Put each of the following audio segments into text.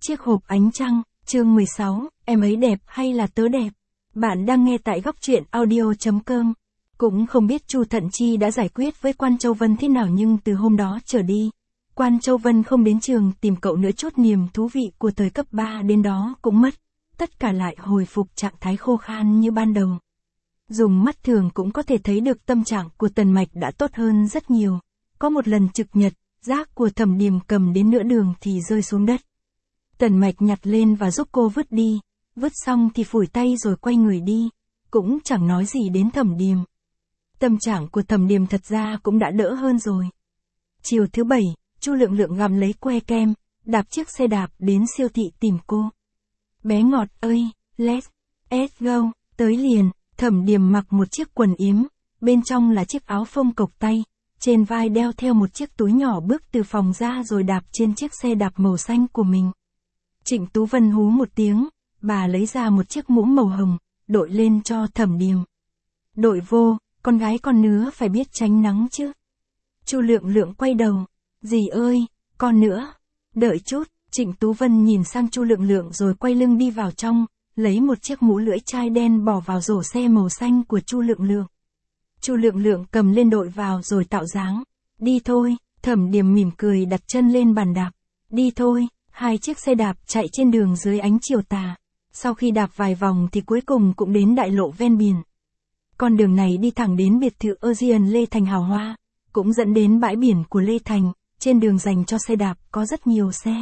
Chiếc hộp ánh trăng, chương 16, em ấy đẹp hay là tớ đẹp? Bạn đang nghe tại góc truyện audio.com. Cũng không biết Chu Thận Chi đã giải quyết với Quan Châu Vân thế nào, nhưng từ hôm đó trở đi, Quan Châu Vân không đến trường tìm cậu nữa. Chút niềm thú vị của thời cấp 3 đến đó cũng mất, tất cả lại hồi phục trạng thái khô khan như ban đầu. Dùng mắt thường cũng có thể thấy được tâm trạng của Tần Mạch đã tốt hơn rất nhiều. Có một lần trực nhật, rác của Thẩm Điềm cầm đến nửa đường thì rơi xuống đất. Tần Mạch nhặt lên và giúp cô vứt đi, vứt xong thì phủi tay rồi quay người đi, cũng chẳng nói gì đến Thẩm Điềm. Tâm trạng của Thẩm Điềm thật ra cũng đã đỡ hơn rồi. Chiều thứ Bảy, Chu Lượng Lượng gặm lấy que kem, đạp chiếc xe đạp đến siêu thị tìm cô. Bé ngọt ơi, let's go, tới liền. Thẩm Điềm mặc một chiếc quần yếm, bên trong là chiếc áo phông cộc tay, trên vai đeo theo một chiếc túi nhỏ, bước từ phòng ra rồi đạp trên chiếc xe đạp màu xanh của mình. Trịnh Tú Vân hú một tiếng, bà lấy ra một chiếc mũ màu hồng, đội lên cho Thẩm Điềm. Đội vô, con gái con nữa phải biết tránh nắng chứ. Chu Lượng Lượng quay đầu, dì ơi, con nữa. Đợi chút, Trịnh Tú Vân nhìn sang Chu Lượng Lượng rồi quay lưng đi vào trong, lấy một chiếc mũ lưỡi chai đen bỏ vào rổ xe màu xanh của Chu Lượng Lượng. Chu Lượng Lượng cầm lên đội vào rồi tạo dáng. Đi thôi, Thẩm Điềm mỉm cười đặt chân lên bàn đạp. Đi thôi, hai chiếc xe đạp chạy trên đường dưới ánh chiều tà. Sau khi đạp vài vòng thì cuối cùng cũng đến đại lộ ven biển. Con đường này đi thẳng đến biệt thự Ocean Lê Thành hào hoa, cũng dẫn đến bãi biển của Lê Thành. Trên đường dành cho xe đạp có rất nhiều xe.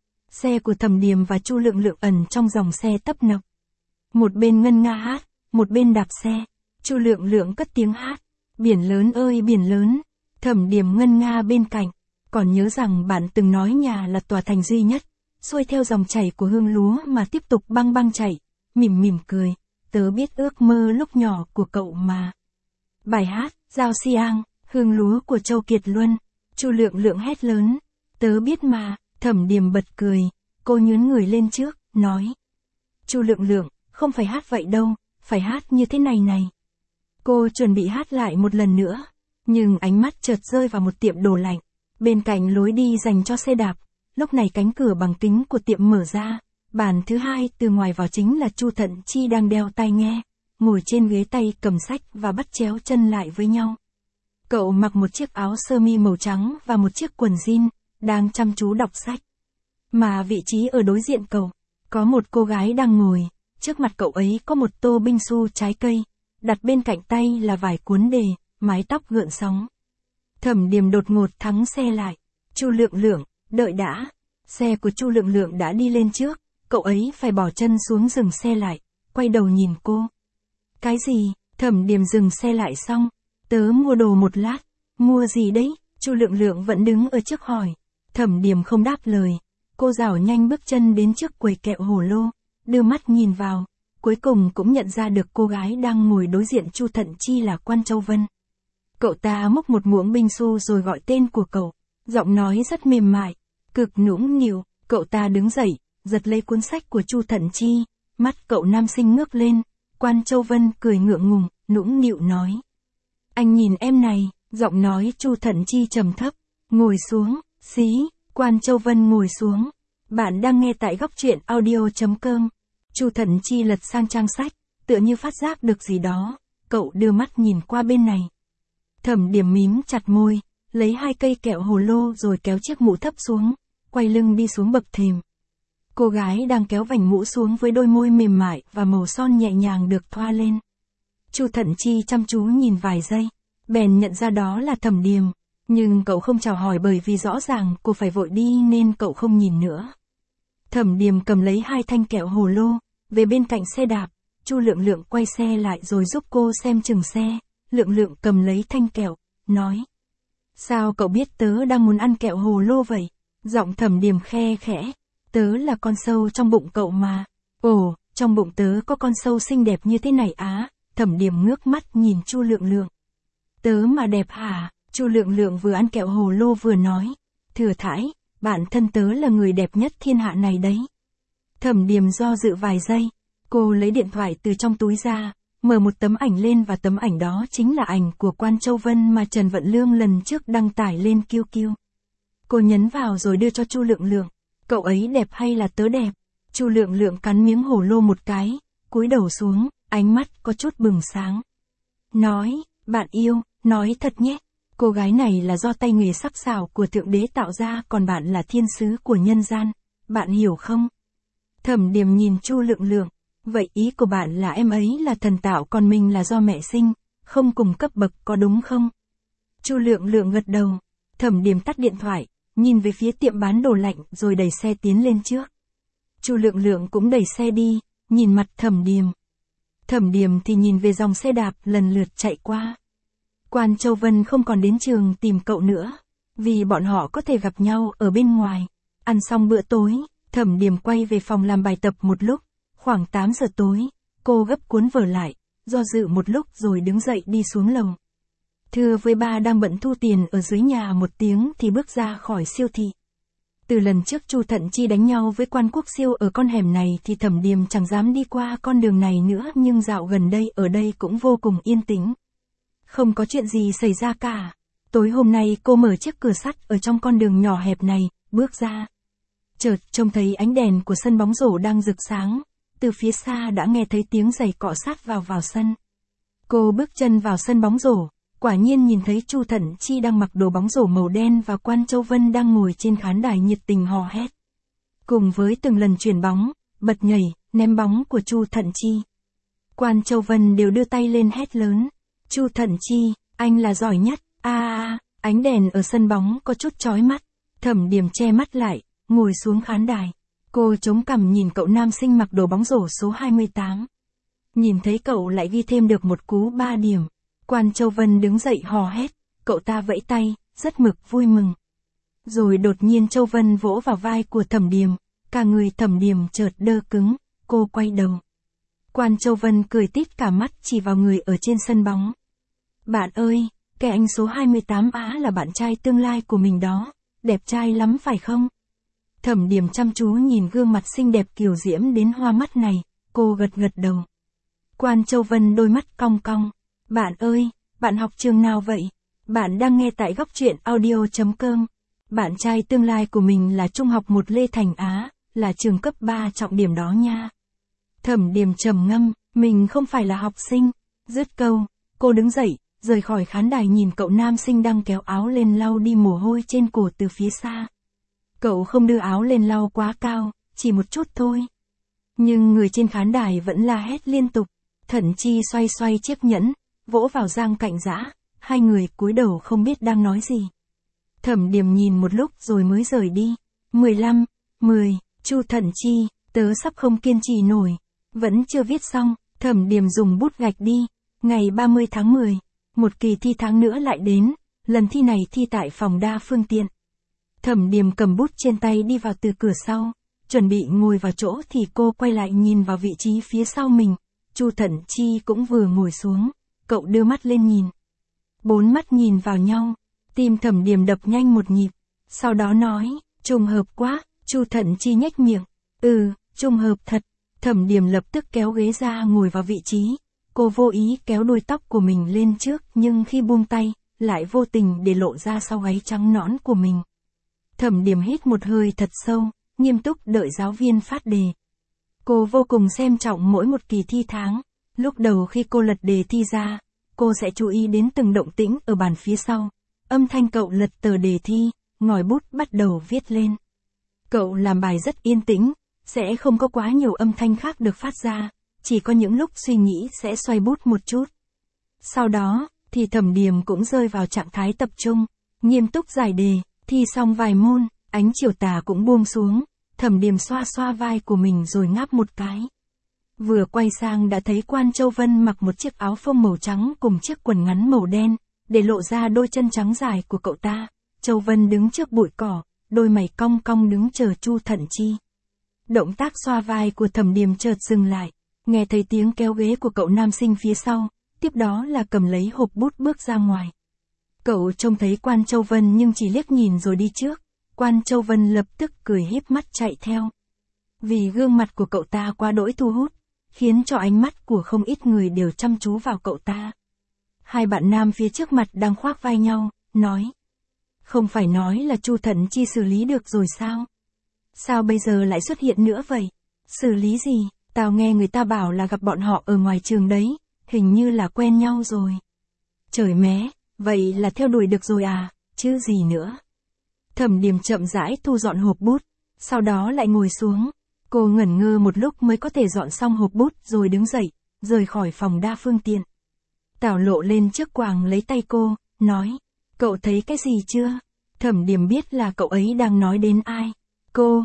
Xe của Thẩm Điềm và Chu Lượng Lượng ẩn trong dòng xe tấp nập. Một bên ngân nga hát, một bên đạp xe. Chu Lượng Lượng cất tiếng hát, biển lớn ơi biển lớn. Thẩm Điềm ngân nga bên cạnh, còn nhớ rằng bạn từng nói nhà là tòa thành duy nhất, xuôi theo dòng chảy của hương lúa mà tiếp tục băng băng chảy. Mỉm cười, tớ biết ước mơ lúc nhỏ của cậu mà. Bài hát, Giao Xiang, hương lúa của Châu Kiệt Luân. Chu Lượng Lượng hét lớn, tớ biết mà. Thẩm Điềm bật cười, cô nhướn người lên trước, nói. Chu Lượng Lượng, không phải hát vậy đâu, phải hát như thế này này. Cô chuẩn bị hát lại một lần nữa, nhưng ánh mắt chợt rơi vào một tiệm đồ lạnh, bên cạnh lối đi dành cho xe đạp. Lúc này cánh cửa bằng kính của tiệm mở ra, bàn thứ hai từ ngoài vào chính là Chu Thận Chi đang đeo tai nghe, ngồi trên ghế tay cầm sách và bắt chéo chân lại với nhau. Cậu mặc một chiếc áo sơ mi màu trắng và một chiếc quần jean, đang chăm chú đọc sách. Mà vị trí ở đối diện cậu, có một cô gái đang ngồi, trước mặt cậu ấy có một tô binh su trái cây, đặt bên cạnh tay là vài cuốn đề, mái tóc gợn sóng. Thẩm Điềm đột ngột thắng xe lại. Chu Lượng Lượng, đợi đã. Xe của Chu Lượng Lượng đã đi lên trước, cậu ấy phải bỏ chân xuống dừng xe lại, quay đầu nhìn cô. Cái gì? Thẩm Điềm dừng xe lại xong, tớ mua đồ một lát. Mua gì đấy? Chu Lượng Lượng vẫn đứng ở trước hỏi. Thẩm Điềm không đáp lời, cô dảo nhanh bước chân đến trước quầy kẹo hồ lô, đưa mắt nhìn vào, cuối cùng cũng nhận ra được cô gái đang ngồi đối diện Chu Thận Chi là Quan Châu Vân. Cậu ta múc một muỗng binh su rồi gọi tên của cậu, giọng nói rất mềm mại, cực nũng nịu. Cậu ta đứng dậy, giật lấy cuốn sách của Chu Thận Chi, mắt cậu nam sinh ngước lên. Quan Châu Vân cười ngượng ngùng, nũng nịu nói. Anh nhìn em này. Giọng nói Chu Thận Chi trầm thấp, ngồi xuống, xí. Quan Châu Vân ngồi xuống. Bạn đang nghe tại góc truyện audio.com. Chu Thận Chi lật sang trang sách, tựa như phát giác được gì đó, cậu đưa mắt nhìn qua bên này. Thẩm Điềm mím chặt môi, lấy hai cây kẹo hồ lô rồi kéo chiếc mũ thấp xuống, quay lưng đi xuống bậc thềm. Cô gái đang kéo vành mũ xuống với đôi môi mềm mại và màu son nhẹ nhàng được thoa lên. Chu Thận Chi chăm chú nhìn vài giây, bèn nhận ra đó là Thẩm Điềm, nhưng cậu không chào hỏi bởi vì rõ ràng cô phải vội đi nên cậu không nhìn nữa. Thẩm Điềm cầm lấy hai thanh kẹo hồ lô, về bên cạnh xe đạp. Chu Lượng Lượng quay xe lại rồi giúp cô xem chừng xe. Lượng Lượng cầm lấy thanh kẹo, nói. Sao cậu biết tớ đang muốn ăn kẹo hồ lô vậy? Giọng Thẩm Điềm khe khẽ. Tớ là con sâu trong bụng cậu mà. Ồ, trong bụng tớ có con sâu xinh đẹp như thế này á. Thẩm Điềm ngước mắt nhìn Chu Lượng Lượng. Tớ mà đẹp hả? Chu Lượng Lượng vừa ăn kẹo hồ lô vừa nói. Thừa thãi, bản thân tớ là người đẹp nhất thiên hạ này đấy. Thẩm Điềm do dự vài giây, cô lấy điện thoại từ trong túi ra, mở một tấm ảnh lên và tấm ảnh đó chính là ảnh của Quan Châu Vân mà Trần Vận Lương lần trước đăng tải lên QQ. Cô nhấn vào rồi đưa cho Chu Lượng Lượng. Cậu ấy đẹp hay là tớ đẹp? Chu Lượng Lượng cắn miếng hổ lô một cái, cúi đầu xuống, ánh mắt có chút bừng sáng. Nói, bạn yêu, nói thật nhé. Cô gái này là do tay nghề sắc sảo của Thượng Đế tạo ra, còn bạn là thiên sứ của nhân gian. Bạn hiểu không? Thẩm Điềm nhìn Chu Lượng Lượng. Vậy ý của bạn là em ấy là thần tạo còn mình là do mẹ sinh, không cùng cấp bậc có đúng không? Chu Lượng Lượng gật đầu. Thẩm Điềm tắt điện thoại, nhìn về phía tiệm bán đồ lạnh rồi đẩy xe tiến lên trước. Chu Lượng Lượng cũng đẩy xe đi, nhìn mặt Thẩm Điềm. Thẩm Điềm thì nhìn về dòng xe đạp lần lượt chạy qua. Quan Châu Vân không còn đến trường tìm cậu nữa, vì bọn họ có thể gặp nhau ở bên ngoài. Ăn xong bữa tối, Thẩm Điềm quay về phòng làm bài tập một lúc, khoảng 8 giờ tối, cô gấp cuốn vở lại, do dự một lúc rồi đứng dậy đi xuống lầu. Thưa với ba đang bận thu tiền ở dưới nhà một tiếng thì bước ra khỏi siêu thị. Từ lần trước Chu Thận Chi đánh nhau với Quan Quốc Siêu ở con hẻm này thì Thẩm Điềm chẳng dám đi qua con đường này nữa, nhưng dạo gần đây ở đây cũng vô cùng yên tĩnh. Không có chuyện gì xảy ra cả. Tối hôm nay cô mở chiếc cửa sắt ở trong con đường nhỏ hẹp này, bước ra. Chợt trông thấy ánh đèn của sân bóng rổ đang rực sáng, từ phía xa đã nghe thấy tiếng giày cọ sát vào sân. Cô bước chân vào sân bóng rổ, quả nhiên nhìn thấy Chu Thận Chi đang mặc đồ bóng rổ màu đen và Quan Châu Vân đang ngồi trên khán đài nhiệt tình hò hét. Cùng với từng lần chuyển bóng, bật nhảy, ném bóng của Chu Thận Chi, Quan Châu Vân đều đưa tay lên hét lớn. Chu Thận Chi, anh là giỏi nhất. Ánh đèn ở sân bóng có chút chói mắt. Thẩm Điềm che mắt lại, ngồi xuống khán đài. Cô chống cằm nhìn cậu nam sinh mặc đồ bóng rổ số 28. Nhìn thấy cậu lại ghi thêm được một cú 3 điểm. Quan Châu Vân đứng dậy hò hét, cậu ta vẫy tay, rất mực vui mừng. Rồi đột nhiên Châu Vân vỗ vào vai của Thẩm Điềm, cả người Thẩm Điềm chợt đơ cứng, cô quay đầu. Quan Châu Vân cười tít cả mắt chỉ vào người ở trên sân bóng. Bạn ơi, cái anh số 28 là bạn trai tương lai của mình đó, đẹp trai lắm phải không? Thẩm Điềm chăm chú nhìn gương mặt xinh đẹp kiều diễm đến hoa mắt này, cô gật đầu. Quan Châu Vân đôi mắt cong cong. Bạn ơi, bạn học trường nào vậy? Bạn đang nghe tại góc truyện audio.com. Bạn trai tương lai của mình là Trung học 1 Lê Thành Á, là trường cấp 3 trọng điểm đó nha. Thẩm Điềm trầm ngâm, mình không phải là học sinh. Dứt câu, cô đứng dậy, rời khỏi khán đài nhìn cậu nam sinh đang kéo áo lên lau đi mồ hôi trên cổ từ phía xa. Cậu không đưa áo lên lau quá cao, chỉ một chút thôi. Nhưng người trên khán đài vẫn la hét liên tục. Thận Chi xoay chiếc nhẫn, vỗ vào Giang Cạnh Dã, hai người cúi đầu không biết đang nói gì. Thẩm Điềm nhìn một lúc rồi mới rời đi. 15, 10, Chu Thận Chi, tớ sắp không kiên trì nổi. Vẫn chưa viết xong, Thẩm Điềm dùng bút gạch đi. Ngày 30 tháng 10, một kỳ thi tháng nữa lại đến, lần thi này thi tại phòng đa phương tiện. Thẩm Điềm cầm bút trên tay đi vào từ cửa sau, chuẩn bị ngồi vào chỗ thì cô quay lại nhìn vào vị trí phía sau mình. Chu Thận Chi cũng vừa ngồi xuống, cậu đưa mắt lên nhìn. 4 mắt nhìn vào nhau, tim Thẩm Điềm đập nhanh một nhịp, sau đó nói, trùng hợp quá. Chu Thận Chi nhếch miệng, trùng hợp thật. Thẩm Điềm lập tức kéo ghế ra ngồi vào vị trí, cô vô ý kéo đuôi tóc của mình lên trước nhưng khi buông tay, lại vô tình để lộ ra sau gáy trắng nõn của mình. Thẩm Điềm hít một hơi thật sâu, nghiêm túc đợi giáo viên phát đề. Cô vô cùng xem trọng mỗi một kỳ thi tháng. Lúc đầu khi cô lật đề thi ra, cô sẽ chú ý đến từng động tĩnh ở bàn phía sau. Âm thanh cậu lật tờ đề thi, ngòi bút bắt đầu viết lên. Cậu làm bài rất yên tĩnh, sẽ không có quá nhiều âm thanh khác được phát ra, chỉ có những lúc suy nghĩ sẽ xoay bút một chút. Sau đó, thì Thẩm Điềm cũng rơi vào trạng thái tập trung, nghiêm túc giải đề. Thi xong vài môn, ánh chiều tà cũng buông xuống, Thẩm Điềm xoa vai của mình rồi ngáp một cái. Vừa quay sang đã thấy Quan Châu Vân mặc một chiếc áo phông màu trắng cùng chiếc quần ngắn màu đen, để lộ ra đôi chân trắng dài của cậu ta. Châu Vân đứng trước bụi cỏ, đôi mày cong cong đứng chờ Chu Thận Chi. Động tác xoa vai của Thẩm Điềm chợt dừng lại, nghe thấy tiếng kéo ghế của cậu nam sinh phía sau, tiếp đó là cầm lấy hộp bút bước ra ngoài. Cậu trông thấy Quan Châu Vân nhưng chỉ liếc nhìn rồi đi trước. Quan Châu Vân lập tức cười híp mắt chạy theo. Vì gương mặt của cậu ta quá đỗi thu hút, khiến cho ánh mắt của không ít người đều chăm chú vào cậu ta. Hai bạn nam phía trước mặt đang khoác vai nhau, nói. Không phải nói là Chu Thận Chi xử lý được rồi sao? Sao bây giờ lại xuất hiện nữa vậy? Xử lý gì? Tao nghe người ta bảo là gặp bọn họ ở ngoài trường đấy, hình như là quen nhau rồi. Trời mé, vậy là theo đuổi được rồi à, chứ gì nữa. Thẩm Điềm chậm rãi thu dọn hộp bút, sau đó lại ngồi xuống. Cô ngẩn ngơ một lúc mới có thể dọn xong hộp bút rồi đứng dậy, rời khỏi phòng đa phương tiện. Tào Lộ lên trước quàng lấy tay cô, nói, cậu thấy cái gì chưa? Thẩm Điềm biết là cậu ấy đang nói đến ai. Cô,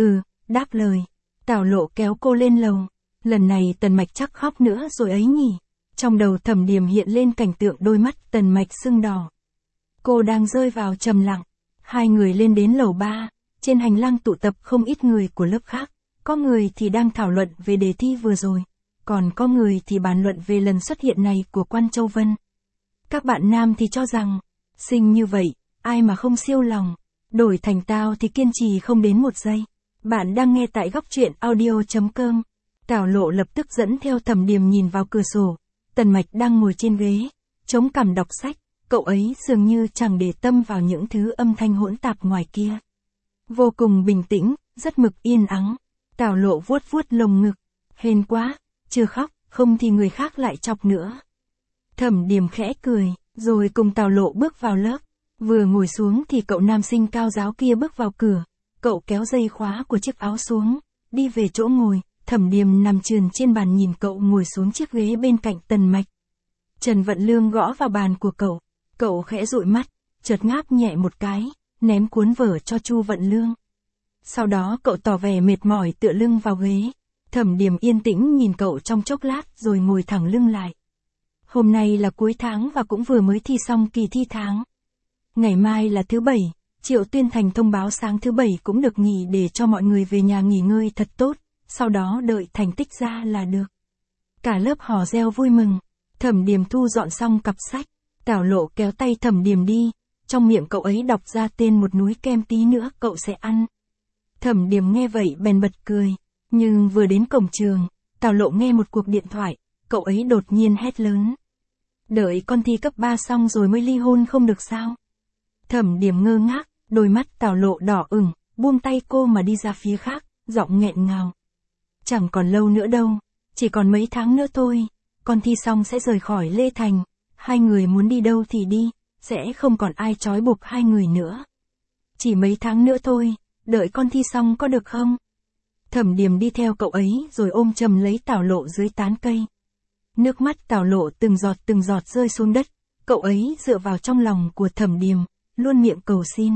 đáp lời. Tào Lộ kéo cô lên lầu. Lần này Tần Mạch chắc khóc nữa rồi ấy nhỉ. Trong đầu Thẩm Điềm hiện lên cảnh tượng đôi mắt Tần Mạch sưng đỏ. Cô đang rơi vào trầm lặng. Hai người lên đến lầu 3, trên hành lang tụ tập không ít người của lớp khác. Có người thì đang thảo luận về đề thi vừa rồi, còn có người thì bàn luận về lần xuất hiện này của Quan Châu Vân. Các bạn nam thì cho rằng, xinh như vậy, ai mà không siêu lòng, đổi thành tao thì kiên trì không đến một giây. Bạn đang nghe tại góc truyện audio.com. Tào Lộ lập tức dẫn theo Thẩm Điềm nhìn vào cửa sổ. Tần Mạch đang ngồi trên ghế, chống cằm đọc sách, cậu ấy dường như chẳng để tâm vào những thứ âm thanh hỗn tạp ngoài kia. Vô cùng bình tĩnh, rất mực yên ắng. Tào Lộ vuốt vuốt lồng ngực, hên quá, chưa khóc, không thì người khác lại chọc nữa. Thẩm Điềm khẽ cười, rồi cùng Tào Lộ bước vào lớp. Vừa ngồi xuống thì cậu nam sinh cao ráo kia bước vào cửa. Cậu kéo dây khóa của chiếc áo xuống, đi về chỗ ngồi. Thẩm Điềm nằm chườn trên bàn nhìn cậu ngồi xuống chiếc ghế bên cạnh Tần Mạch. Trần Vận Lương gõ vào bàn của cậu. Cậu khẽ dụi mắt, chợt ngáp nhẹ một cái, ném cuốn vở cho Chu Vận Lương. Sau đó cậu tỏ vẻ mệt mỏi tựa lưng vào ghế. Thẩm Điềm yên tĩnh nhìn cậu trong chốc lát rồi ngồi thẳng lưng lại. Hôm nay là cuối tháng và cũng vừa mới thi xong kỳ thi tháng. Ngày mai là thứ Bảy, Triệu Tuyên Thành thông báo sáng thứ Bảy cũng được nghỉ để cho mọi người về nhà nghỉ ngơi thật tốt, sau đó đợi thành tích ra là được. Cả lớp hò reo vui mừng. Thẩm Điềm thu dọn xong cặp sách. Tào Lộ kéo tay Thẩm Điềm đi, trong miệng cậu ấy đọc ra tên một núi kem tí nữa cậu sẽ ăn. Thẩm Điềm nghe vậy bèn bật cười, nhưng vừa đến cổng trường, Tào Lộ nghe một cuộc điện thoại, cậu ấy đột nhiên hét lớn. Đợi con thi cấp 3 xong rồi mới ly hôn không được sao? Thẩm Điềm ngơ ngác, đôi mắt Tào Lộ đỏ ửng, buông tay cô mà đi ra phía khác, giọng nghẹn ngào. Chẳng còn lâu nữa đâu, chỉ còn mấy tháng nữa thôi, con thi xong sẽ rời khỏi Lê Thành, hai người muốn đi đâu thì đi, sẽ không còn ai trói buộc hai người nữa. Chỉ mấy tháng nữa thôi, đợi con thi xong có được không? Thẩm Điềm đi theo cậu ấy rồi ôm chầm lấy Tào Lộ dưới tán cây. Nước mắt Tào Lộ từng giọt rơi xuống đất, cậu ấy dựa vào trong lòng của Thẩm Điềm, luôn miệng cầu xin.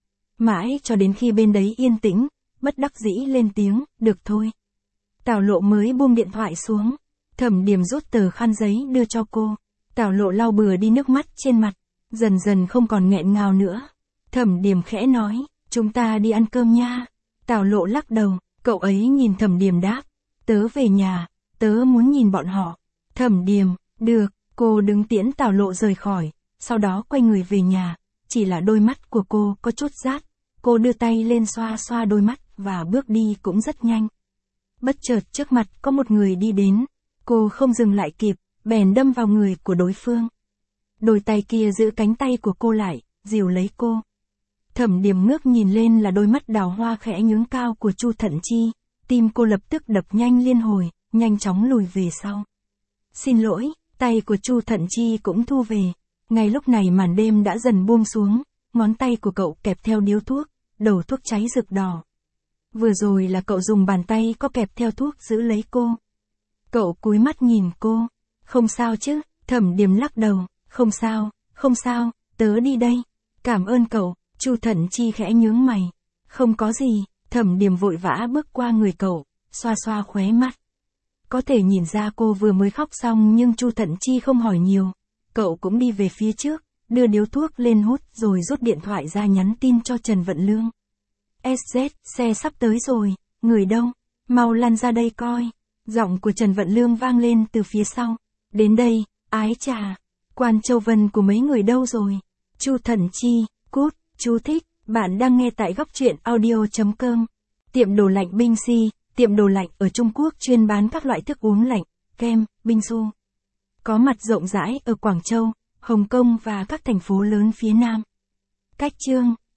Mãi cho đến khi bên đấy yên tĩnh, bất đắc dĩ lên tiếng, được thôi. Tào Lộ mới buông điện thoại xuống. Thẩm Điềm rút tờ khăn giấy đưa cho cô. Tào Lộ lau bừa đi nước mắt trên mặt, dần dần không còn nghẹn ngào nữa. Thẩm Điềm khẽ nói, chúng ta đi ăn cơm nha. Tào Lộ lắc đầu, cậu ấy nhìn Thẩm Điềm đáp, tớ về nhà, tớ muốn nhìn bọn họ. Thẩm Điềm, được, cô đứng tiễn Tào Lộ rời khỏi, sau đó quay người về nhà, chỉ là đôi mắt của cô có chút rát. Cô đưa tay lên xoa xoa đôi mắt và bước đi cũng rất nhanh. Bất chợt trước mặt có một người đi đến, cô không dừng lại kịp, bèn đâm vào người của đối phương. Đôi tay kia giữ cánh tay của cô lại, dìu lấy cô. Thẩm Điềm ngước nhìn lên là đôi mắt đào hoa khẽ nhướng cao của Chu Thận Chi, tim cô lập tức đập nhanh liên hồi, nhanh chóng lùi về sau. Xin lỗi, tay của Chu Thận Chi cũng thu về. Ngay lúc này màn đêm đã dần buông xuống, ngón tay của cậu kẹp theo điếu thuốc, đầu thuốc cháy rực đỏ. Vừa rồi là cậu dùng bàn tay có kẹp theo thuốc giữ lấy cô. Cậu cúi mắt nhìn cô. Không sao chứ? Thẩm Điềm lắc đầu. Không sao, tớ đi đây. Cảm ơn cậu. Chu Thận Chi khẽ nhướng mày. Không có gì. Thẩm Điềm vội vã bước qua người cậu, xoa xoa khóe mắt. Có thể nhìn ra cô vừa mới khóc xong nhưng Chu Thận Chi không hỏi nhiều. Cậu cũng đi về phía trước, đưa điếu thuốc lên hút rồi rút điện thoại ra nhắn tin cho Trần Vận Lương. SZ, xe sắp tới rồi, người đâu? Mau lăn ra đây coi. Giọng của Trần Vận Lương vang lên từ phía sau. Đến đây, ái chà. Quan Châu Vân của mấy người đâu rồi? Chu Thận Chi, cút, chú thích. Bạn đang nghe tại góc truyện audio.com. Tiệm đồ lạnh Binh Si, tiệm đồ lạnh ở Trung Quốc chuyên bán các loại thức uống lạnh, kem, binh su. Có mặt rộng rãi ở Quảng Châu, Hồng Kông và các thành phố lớn phía Nam. Cách chương